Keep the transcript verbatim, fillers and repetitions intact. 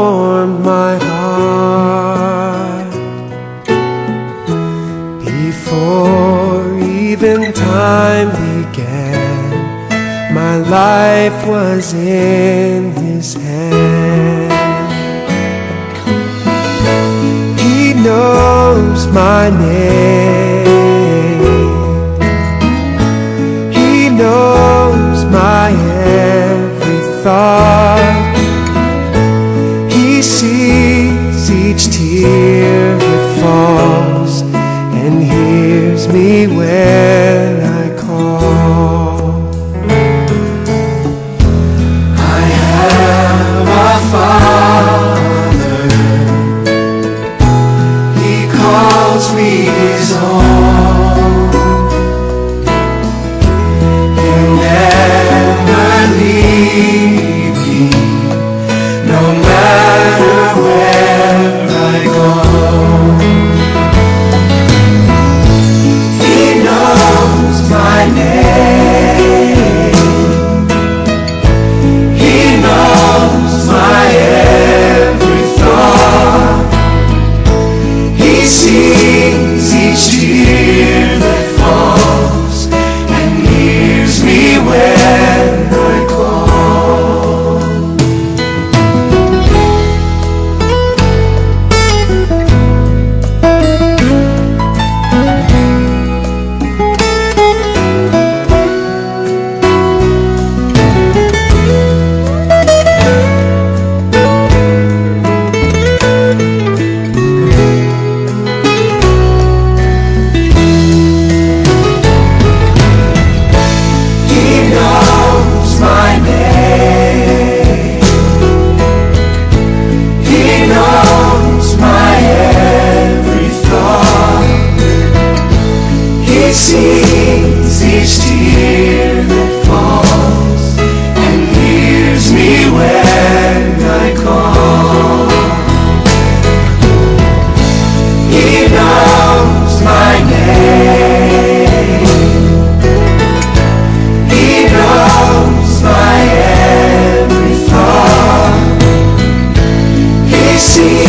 formed my heart. Before even time began, my life was in His hand. He knows my name. He knows my every thought. He sees each tear that falls and hears me when I call. I have a Father. He calls me His own. He'll never leave me, no matter where I go. He knows my name. He knows my every thought. He sees each tear that falls and hears me when I call. He sees each tear that falls and hears me when I call. He knows my name. He knows my every thought. He sees